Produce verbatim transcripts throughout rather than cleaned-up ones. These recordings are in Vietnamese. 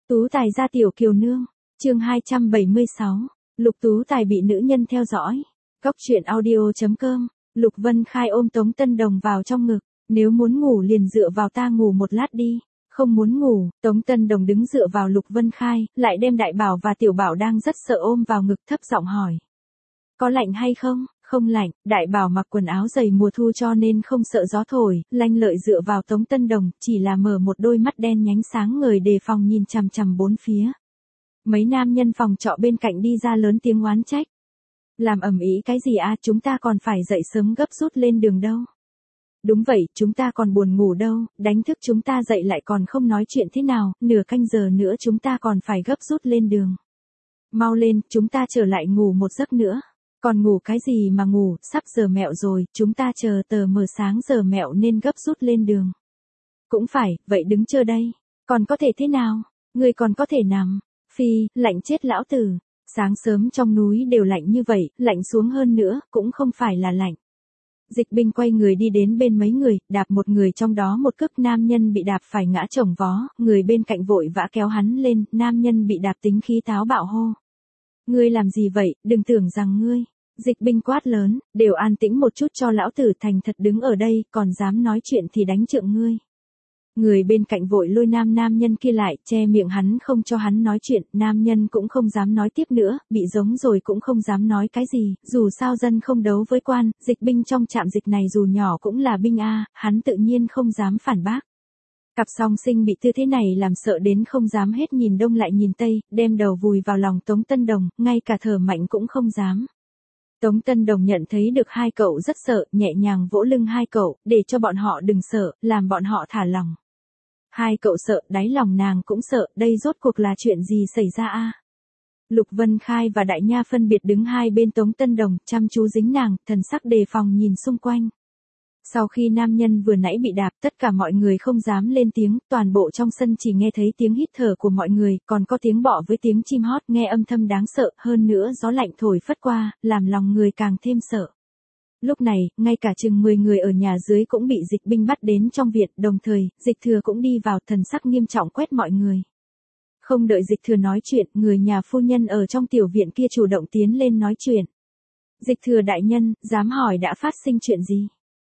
Tú Tài gia tiểu kiều nương, chương hai trăm bảy mươi sáu, Lục Tú Tài bị nữ nhân theo dõi. Cóc truyện audio chấm com, Lục Vân Khai ôm Tống Tân Đồng vào trong ngực, nếu muốn ngủ liền dựa vào ta ngủ một lát đi, không muốn ngủ. Tống Tân Đồng đứng dựa vào Lục Vân Khai, lại đem Đại Bảo và Tiểu Bảo đang rất sợ ôm vào ngực thấp giọng hỏi. Có lạnh hay không? Không lạnh. Đại Bảo mặc quần áo dày mùa thu cho nên không sợ gió thổi, lanh lợi dựa vào Tống Tân Đồng, chỉ là mở một đôi mắt đen nhánh sáng ngời đề phòng nhìn chằm chằm bốn phía. Mấy nam nhân phòng trọ bên cạnh đi ra lớn tiếng oán trách. Làm ầm ĩ cái gì à, chúng ta còn phải dậy sớm gấp rút lên đường đâu. Đúng vậy, chúng ta còn buồn ngủ đâu, đánh thức chúng ta dậy lại còn không nói chuyện thế nào, nửa canh giờ nữa chúng ta còn phải gấp rút lên đường. Mau lên, chúng ta trở lại ngủ một giấc nữa. Còn ngủ cái gì mà ngủ, sắp giờ mẹo rồi, chúng ta chờ tờ mờ sáng giờ mẹo nên gấp rút lên đường. Cũng phải, vậy đứng chờ đây. Còn có thể thế nào? Người còn có thể nằm. Phi, lạnh chết lão tử. Sáng sớm trong núi đều lạnh như vậy, lạnh xuống hơn nữa, cũng không phải là lạnh. Dịch binh quay người đi đến bên mấy người, đạp một người trong đó một cước, nam nhân bị đạp phải ngã chồng vó, người bên cạnh vội vã kéo hắn lên, nam nhân bị đạp tính khí táo bạo hô. Ngươi làm gì vậy, đừng tưởng rằng ngươi. Dịch binh quát lớn, đều an tĩnh một chút cho lão tử, thành thật đứng ở đây, còn dám nói chuyện thì đánh trượng ngươi. Người bên cạnh vội lôi nam nam nhân kia lại, che miệng hắn không cho hắn nói chuyện, nam nhân cũng không dám nói tiếp nữa, bị giống rồi cũng không dám nói cái gì, dù sao dân không đấu với quan, dịch binh trong trạm dịch này dù nhỏ cũng là binh a, hắn tự nhiên không dám phản bác. Cặp song sinh bị tư thế này làm sợ đến không dám hết nhìn đông lại nhìn tây, đem đầu vùi vào lòng Tống Tân Đồng, ngay cả thở mạnh cũng không dám. Tống Tân Đồng nhận thấy được hai cậu rất sợ, nhẹ nhàng vỗ lưng hai cậu, để cho bọn họ đừng sợ, làm bọn họ thả lòng. Hai cậu sợ, đáy lòng nàng cũng sợ, đây rốt cuộc là chuyện gì xảy ra a? Lục Vân Khai và Đại Nha phân biệt đứng hai bên Tống Tân Đồng, chăm chú dính nàng, thần sắc đề phòng nhìn xung quanh. Sau khi nam nhân vừa nãy bị đạp, tất cả mọi người không dám lên tiếng, toàn bộ trong sân chỉ nghe thấy tiếng hít thở của mọi người, còn có tiếng bọ với tiếng chim hót, nghe âm thầm đáng sợ, hơn nữa gió lạnh thổi phất qua, làm lòng người càng thêm sợ. Lúc này, ngay cả chừng mười người ở nhà dưới cũng bị dịch binh bắt đến trong viện, đồng thời, dịch thừa cũng đi vào, thần sắc nghiêm trọng quét mọi người. Không đợi dịch thừa nói chuyện, người nhà phu nhân ở trong tiểu viện kia chủ động tiến lên nói chuyện. Dịch thừa đại nhân, dám hỏi đã phát sinh chuyện gì?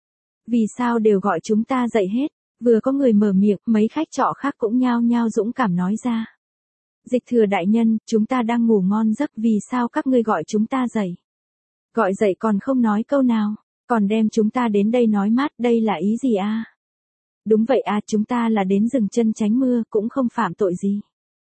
Vì sao đều gọi chúng ta dậy hết? Vừa có người mở miệng, mấy khách trọ khác cũng nhao nhao dũng cảm nói ra. Dịch thừa đại nhân, chúng ta đang ngủ ngon giấc, vì sao các ngươi gọi chúng ta dậy? Gọi dậy còn không nói câu nào, còn đem chúng ta đến đây nói mát, đây là ý gì a? Đúng vậy a, chúng ta là đến dừng chân tránh mưa, cũng không phạm tội gì.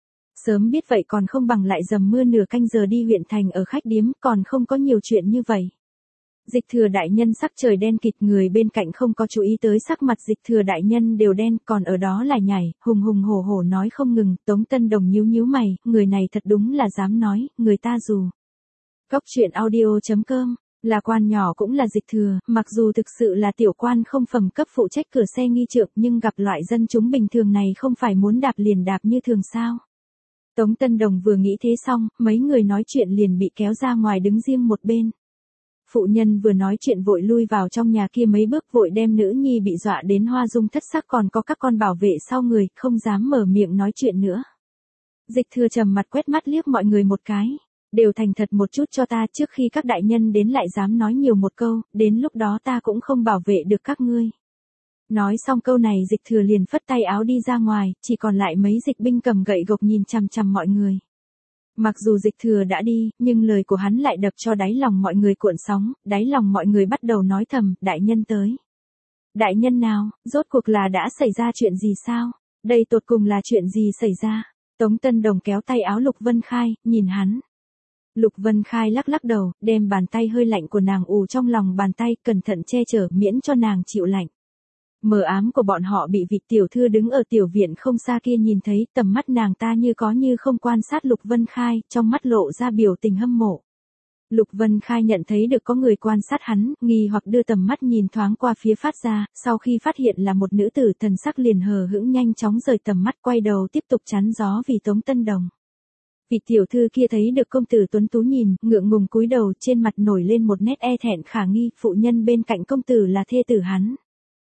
Sớm biết vậy còn không bằng lại dầm mưa nửa canh giờ đi huyện thành ở khách điếm, còn không có nhiều chuyện như vậy. Dịch thừa đại nhân sắc trời đen kịt, người bên cạnh không có chú ý tới sắc mặt dịch thừa đại nhân đều đen, còn ở đó lại nhảy, hùng hùng hổ hổ nói không ngừng. Tống Tân Đồng nhíu nhíu mày, người này thật đúng là dám nói, người ta dù. Cóc truyện audio chấm com, là quan nhỏ cũng là dịch thừa, mặc dù thực sự là tiểu quan không phẩm cấp phụ trách cửa xe nghi trượng, nhưng gặp loại dân chúng bình thường này không phải muốn đạp liền đạp như thường sao. Tống Tân Đồng vừa nghĩ thế xong, mấy người nói chuyện liền bị kéo ra ngoài đứng riêng một bên. Phụ nhân vừa nói chuyện vội lui vào trong nhà kia mấy bước, vội đem nữ nhi bị dọa đến hoa dung thất sắc, còn có các con bảo vệ sau người, không dám mở miệng nói chuyện nữa. Dịch thừa trầm mặt quét mắt liếc mọi người một cái. Đều thành thật một chút cho ta, trước khi các đại nhân đến lại dám nói nhiều một câu, đến lúc đó ta cũng không bảo vệ được các ngươi. Nói xong câu này dịch thừa liền phất tay áo đi ra ngoài, chỉ còn lại mấy dịch binh cầm gậy gộc nhìn chằm chằm mọi người. Mặc dù dịch thừa đã đi, nhưng lời của hắn lại đập cho đáy lòng mọi người cuộn sóng, đáy lòng mọi người bắt đầu nói thầm, đại nhân tới. Đại nhân nào, rốt cuộc là đã xảy ra chuyện gì sao? Đây tột cùng là chuyện gì xảy ra? Tống Tân Đồng kéo tay áo Lục Vân Khai, nhìn hắn. Lục Vân Khai lắc lắc đầu, đem bàn tay hơi lạnh của nàng ù trong lòng bàn tay, cẩn thận che chở miễn cho nàng chịu lạnh. Mờ ám của bọn họ bị vị tiểu thư đứng ở tiểu viện không xa kia nhìn thấy, tầm mắt nàng ta như có như không quan sát Lục Vân Khai, trong mắt lộ ra biểu tình hâm mộ. Lục Vân Khai nhận thấy được có người quan sát hắn, nghi hoặc đưa tầm mắt nhìn thoáng qua phía phát ra, sau khi phát hiện là một nữ tử, thần sắc liền hờ hững nhanh chóng rời tầm mắt, quay đầu tiếp tục chắn gió vì Tống Tân Đồng. Vị tiểu thư kia thấy được công tử tuấn tú nhìn, ngượng ngùng cúi đầu, trên mặt nổi lên một nét e thẹn khả nghi, phụ nhân bên cạnh công tử là thê tử hắn.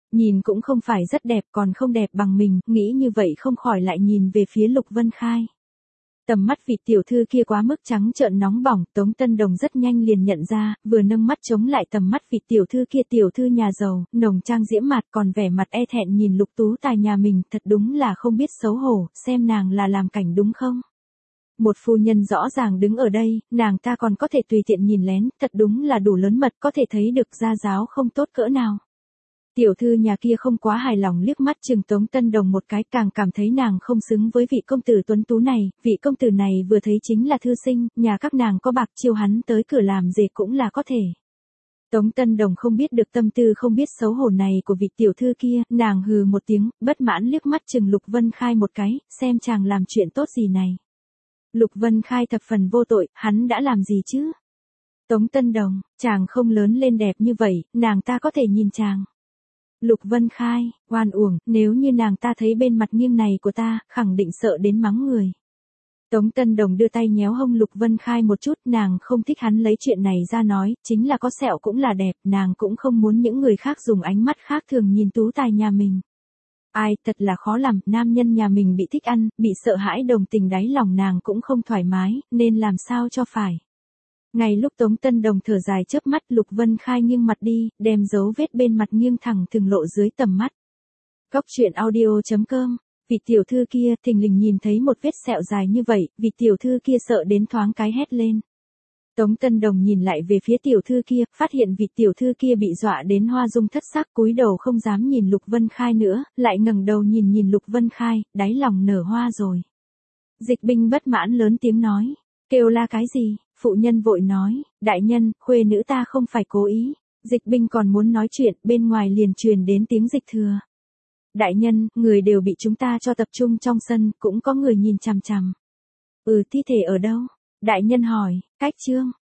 nhìn cũng không phải rất đẹp, còn không đẹp bằng mình, nghĩ như vậy không khỏi lại nhìn về phía Lục Vân Khai. Tầm mắt vị tiểu thư kia quá mức trắng trợn nóng bỏng, Tống Tân Đồng rất nhanh liền nhận ra, vừa nâng mắt chống lại tầm mắt vị tiểu thư kia, tiểu thư nhà giàu, nồng trang diễm mặt, còn vẻ mặt e thẹn nhìn Lục Tú Tài nhà mình, thật đúng là không biết xấu hổ, xem nàng là làm cảnh đúng không? Một phu nhân rõ ràng đứng ở đây, nàng ta còn có thể tùy tiện nhìn lén, thật đúng là đủ lớn mật, có thể thấy được gia giáo không tốt cỡ nào. Tiểu thư nhà kia không quá hài lòng liếc mắt chừng Tống Tân Đồng một cái, càng cảm thấy nàng không xứng với vị công tử tuấn tú này, vị công tử này vừa thấy chính là thư sinh, nhà các nàng có bạc chiêu hắn tới cửa làm rể cũng là có thể. Tống Tân Đồng không biết được tâm tư không biết xấu hổ này của vị tiểu thư kia, nàng hừ một tiếng, bất mãn liếc mắt chừng Lục Vân Khai một cái, xem chàng làm chuyện tốt gì này. Lục Vân Khai thập phần vô tội, hắn đã làm gì chứ? Tống Tân Đồng, chàng không lớn lên đẹp như vậy, nàng ta có thể nhìn chàng. Lục Vân Khai, oan uổng, nếu như nàng ta thấy bên mặt nghiêng này của ta, khẳng định sợ đến mắng người. Tống Tân Đồng đưa tay nhéo hông Lục Vân Khai một chút, nàng không thích hắn lấy chuyện này ra nói, chính là có sẹo cũng là đẹp, nàng cũng không muốn những người khác dùng ánh mắt khác thường nhìn tú tài nhà mình. Ai, thật là khó làm, nam nhân nhà mình bị thích ăn, bị sợ hãi đồng tình đáy lòng nàng cũng không thoải mái, nên làm sao cho phải. Ngay lúc Tống Tân Đồng thở dài chớp mắt, Lục Vân Khai nghiêng mặt đi, đem dấu vết bên mặt nghiêng thẳng thừng lộ dưới tầm mắt. Cóc truyện audio chấm com, vị tiểu thư kia thình lình nhìn thấy một vết sẹo dài như vậy, vị tiểu thư kia sợ đến thoáng cái hét lên. Tống Tân Đồng nhìn lại về phía tiểu thư kia, phát hiện vị tiểu thư kia bị dọa đến hoa dung thất sắc, cúi đầu không dám nhìn Lục Vân Khai nữa, lại ngẩng đầu nhìn nhìn Lục Vân Khai, đáy lòng nở hoa rồi. Dịch Binh bất mãn lớn tiếng nói, kêu la cái gì? Phụ nhân vội nói, đại nhân, khuê nữ ta không phải cố ý. Dịch Binh còn muốn nói chuyện, bên ngoài liền truyền đến tiếng Dịch Thừa. Đại nhân, người đều bị chúng ta cho tập trung trong sân, cũng có người nhìn chằm chằm. Ừ, thi thể ở đâu? Đại nhân hỏi, cách trương,